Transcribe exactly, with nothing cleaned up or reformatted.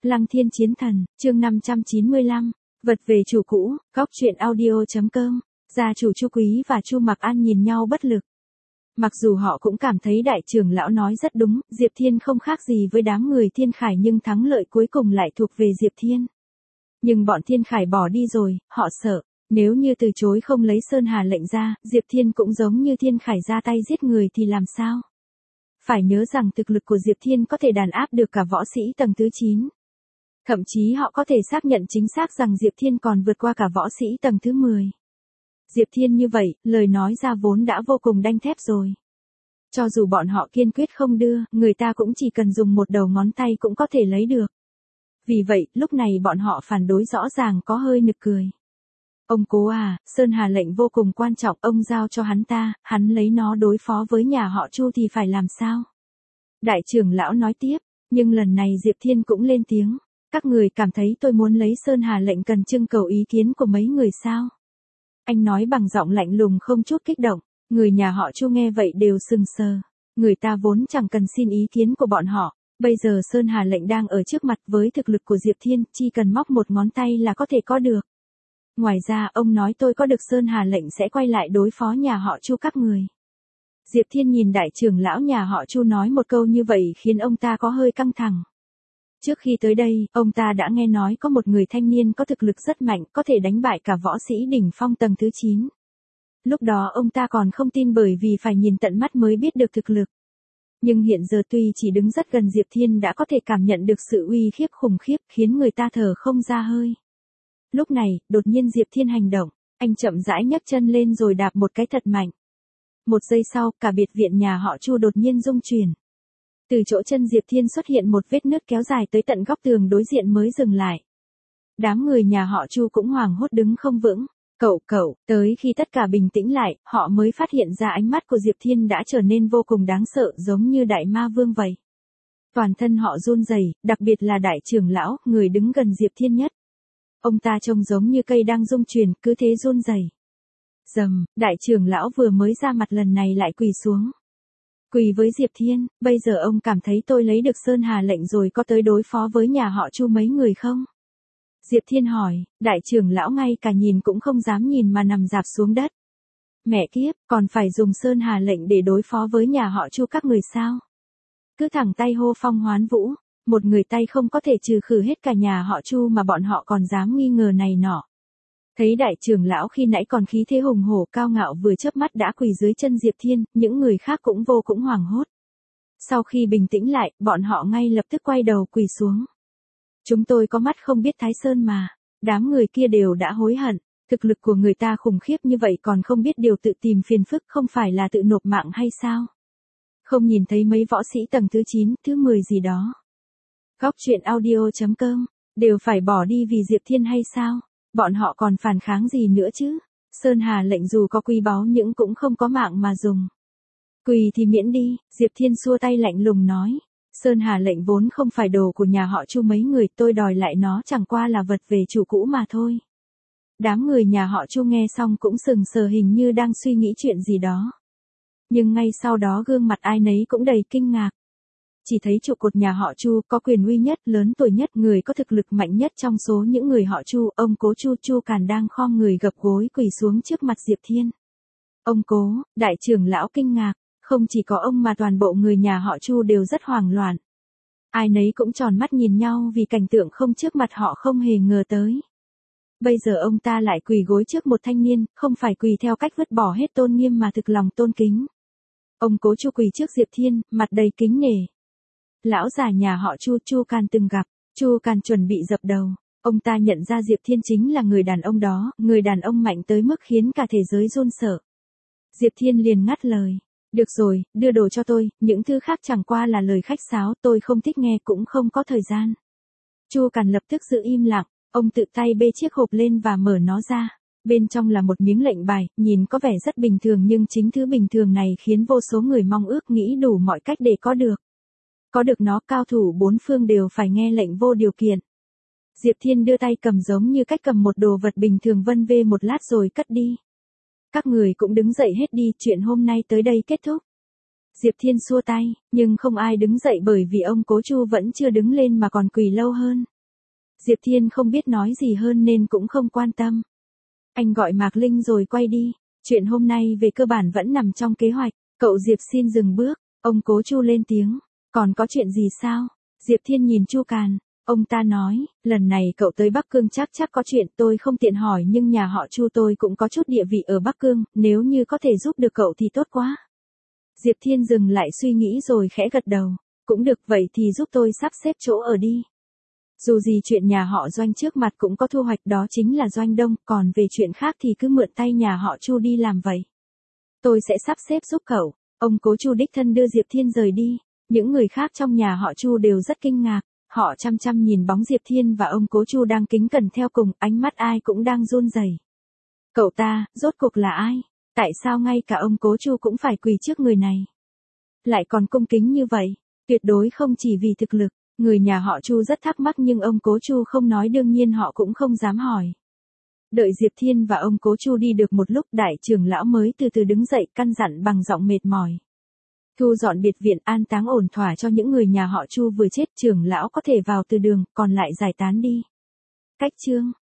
Lăng Thiên Chiến Thần, chương năm trăm chín mươi lăm, vật về chủ cũ, góc truyện audio chấm com. Gia chủ Chu Quý và Chu Mặc An nhìn nhau bất lực. Mặc dù họ cũng cảm thấy đại trưởng lão nói rất đúng, Diệp Thiên không khác gì với đám người Thiên Khải, nhưng thắng lợi cuối cùng lại thuộc về Diệp Thiên. Nhưng bọn Thiên Khải bỏ đi rồi, họ sợ, nếu như từ chối không lấy Sơn Hà lệnh ra, Diệp Thiên cũng giống như Thiên Khải ra tay giết người thì làm sao? Phải nhớ rằng thực lực của Diệp Thiên có thể đàn áp được cả võ sĩ tầng thứ chín. Thậm chí họ có thể xác nhận chính xác rằng Diệp Thiên còn vượt qua cả võ sĩ tầng thứ mười. Diệp Thiên như vậy, lời nói ra vốn đã vô cùng đanh thép rồi. Cho dù bọn họ kiên quyết không đưa, người ta cũng chỉ cần dùng một đầu ngón tay cũng có thể lấy được. Vì vậy, lúc này bọn họ phản đối rõ ràng có hơi nực cười. Ông cố à, Sơn Hà lệnh vô cùng quan trọng, ông giao cho hắn ta, hắn lấy nó đối phó với nhà họ Chu thì phải làm sao? Đại trưởng lão nói tiếp, nhưng lần này Diệp Thiên cũng lên tiếng. Các người cảm thấy tôi muốn lấy Sơn Hà lệnh cần trưng cầu ý kiến của mấy người sao? Anh nói bằng giọng lạnh lùng không chút kích động. Người nhà họ Chu nghe vậy đều sừng sờ. Người ta vốn chẳng cần xin ý kiến của bọn họ. Bây giờ Sơn Hà lệnh đang ở trước mặt, với thực lực của Diệp Thiên, chỉ cần móc một ngón tay là có thể có được. Ngoài ra ông nói tôi có được Sơn Hà lệnh sẽ quay lại đối phó nhà họ Chu các người. Diệp Thiên nhìn đại trưởng lão nhà họ Chu nói một câu như vậy khiến ông ta có hơi căng thẳng. Trước khi tới đây, ông ta đã nghe nói có một người thanh niên có thực lực rất mạnh, có thể đánh bại cả võ sĩ đỉnh phong tầng thứ chín. Lúc đó ông ta còn không tin bởi vì phải nhìn tận mắt mới biết được thực lực. Nhưng hiện giờ tuy chỉ đứng rất gần Diệp Thiên đã có thể cảm nhận được sự uy khiếp khủng khiếp khiến người ta thở không ra hơi. Lúc này, đột nhiên Diệp Thiên hành động, anh chậm rãi nhấc chân lên rồi đạp một cái thật mạnh. Một giây sau, cả biệt viện nhà họ Chu đột nhiên rung chuyển. Từ chỗ chân Diệp Thiên xuất hiện một vết nứt kéo dài tới tận góc tường đối diện mới dừng lại. Đám người nhà họ Chu cũng hoảng hốt đứng không vững. Cậu cậu, tới khi tất cả bình tĩnh lại, họ mới phát hiện ra ánh mắt của Diệp Thiên đã trở nên vô cùng đáng sợ, giống như đại ma vương vậy. Toàn thân họ run rẩy, đặc biệt là đại trưởng lão, người đứng gần Diệp Thiên nhất. Ông ta trông giống như cây đang rung chuyển, cứ thế run rẩy. Dầm, đại trưởng lão vừa mới ra mặt lần này lại quỳ xuống. Quỳ với Diệp Thiên, bây giờ ông cảm thấy tôi lấy được Sơn Hà lệnh rồi có tới đối phó với nhà họ Chu mấy người không? Diệp Thiên hỏi, đại trưởng lão ngay cả nhìn cũng không dám nhìn mà nằm rạp xuống đất. Mẹ kiếp, còn phải dùng Sơn Hà lệnh để đối phó với nhà họ Chu các người sao? Cứ thẳng tay hô phong hoán vũ, một người tay không có thể trừ khử hết cả nhà họ Chu mà bọn họ còn dám nghi ngờ này nọ. Thấy đại trưởng lão khi nãy còn khí thế hùng hổ cao ngạo vừa chớp mắt đã quỳ dưới chân Diệp Thiên, những người khác cũng vô cùng hoảng hốt. Sau khi bình tĩnh lại, bọn họ ngay lập tức quay đầu quỳ xuống. Chúng tôi có mắt không biết Thái Sơn mà. Đám người kia đều đã hối hận. Thực lực của người ta khủng khiếp như vậy còn không biết điều tự tìm phiền phức, không phải là tự nộp mạng hay sao? Không nhìn thấy mấy võ sĩ tầng thứ chín, thứ mười gì đó. Góc truyện audio chấm com, đều phải bỏ đi vì Diệp Thiên hay sao? Bọn họ còn phản kháng gì nữa chứ? Sơn Hà lệnh dù có quý báu nhưng cũng không có mạng mà dùng. Quỳ thì miễn đi, Diệp Thiên xua tay lạnh lùng nói. Sơn Hà lệnh vốn không phải đồ của nhà họ Chu mấy người, tôi đòi lại nó chẳng qua là vật về chủ cũ mà thôi. Đám người nhà họ Chu nghe xong cũng sừng sờ, hình như đang suy nghĩ chuyện gì đó. Nhưng ngay sau đó gương mặt ai nấy cũng đầy kinh ngạc. Chỉ thấy trụ cột nhà họ Chu có quyền uy nhất, lớn tuổi nhất, người có thực lực mạnh nhất trong số những người họ Chu, ông cố Chu Chu Càn đang khom người gập gối quỳ xuống trước mặt Diệp Thiên. Ông cố, đại trưởng lão kinh ngạc, không chỉ có ông mà toàn bộ người nhà họ Chu đều rất hoảng loạn. Ai nấy cũng tròn mắt nhìn nhau vì cảnh tượng không trước mặt họ không hề ngờ tới. Bây giờ ông ta lại quỳ gối trước một thanh niên, không phải quỳ theo cách vứt bỏ hết tôn nghiêm mà thực lòng tôn kính. Ông cố Chu quỳ trước Diệp Thiên, mặt đầy kính nể. Lão già nhà họ Chu, Chu Càn từng gặp, Chu Càn chuẩn bị dập đầu. Ông ta nhận ra Diệp Thiên chính là người đàn ông đó, người đàn ông mạnh tới mức khiến cả thế giới run sợ. Diệp Thiên liền ngắt lời. Được rồi, đưa đồ cho tôi, những thứ khác chẳng qua là lời khách sáo, tôi không thích nghe cũng không có thời gian. Chu Càn lập tức giữ im lặng, ông tự tay bê chiếc hộp lên và mở nó ra. Bên trong là một miếng lệnh bài, nhìn có vẻ rất bình thường nhưng chính thứ bình thường này khiến vô số người mong ước nghĩ đủ mọi cách để có được. Có được nó, cao thủ bốn phương đều phải nghe lệnh vô điều kiện. Diệp Thiên đưa tay cầm giống như cách cầm một đồ vật bình thường, vân vê một lát rồi cất đi. Các người cũng đứng dậy hết đi, chuyện hôm nay tới đây kết thúc. Diệp Thiên xua tay, nhưng không ai đứng dậy bởi vì ông cố Chu vẫn chưa đứng lên mà còn quỳ lâu hơn. Diệp Thiên không biết nói gì hơn nên cũng không quan tâm. Anh gọi Mạc Linh rồi quay đi. Chuyện hôm nay về cơ bản vẫn nằm trong kế hoạch. Cậu Diệp xin dừng bước. Ông Cố Chu lên tiếng. Còn có chuyện gì sao? Diệp Thiên nhìn Chu Càn. Ông ta nói, lần này cậu tới Bắc Cương chắc chắc có chuyện tôi không tiện hỏi nhưng nhà họ Chu tôi cũng có chút địa vị ở Bắc Cương, nếu như có thể giúp được cậu thì tốt quá. Diệp Thiên dừng lại suy nghĩ rồi khẽ gật đầu. Cũng được, vậy thì giúp tôi sắp xếp chỗ ở đi. Dù gì chuyện nhà họ Doanh trước mặt cũng có thu hoạch, đó chính là Doanh Đông, còn về chuyện khác thì cứ mượn tay nhà họ Chu đi làm vậy. Tôi sẽ sắp xếp giúp cậu. Ông Cố Chu đích thân đưa Diệp Thiên rời đi. Những người khác trong nhà họ Chu đều rất kinh ngạc. Họ chăm chăm nhìn bóng Diệp Thiên và ông Cố Chu đang kính cẩn theo cùng, ánh mắt ai cũng đang run rẩy. Cậu ta, rốt cuộc là ai? Tại sao ngay cả ông Cố Chu cũng phải quỳ trước người này? Lại còn cung kính như vậy, tuyệt đối không chỉ vì thực lực. Người nhà họ Chu rất thắc mắc nhưng ông Cố Chu không nói, đương nhiên họ cũng không dám hỏi. Đợi Diệp Thiên và ông Cố Chu đi được một lúc, đại trưởng lão mới từ từ đứng dậy, căn dặn bằng giọng mệt mỏi. Thu dọn biệt viện, an táng ổn thỏa cho những người nhà họ Chu vừa chết, trưởng lão có thể vào từ đường, còn lại giải tán đi. Cách chương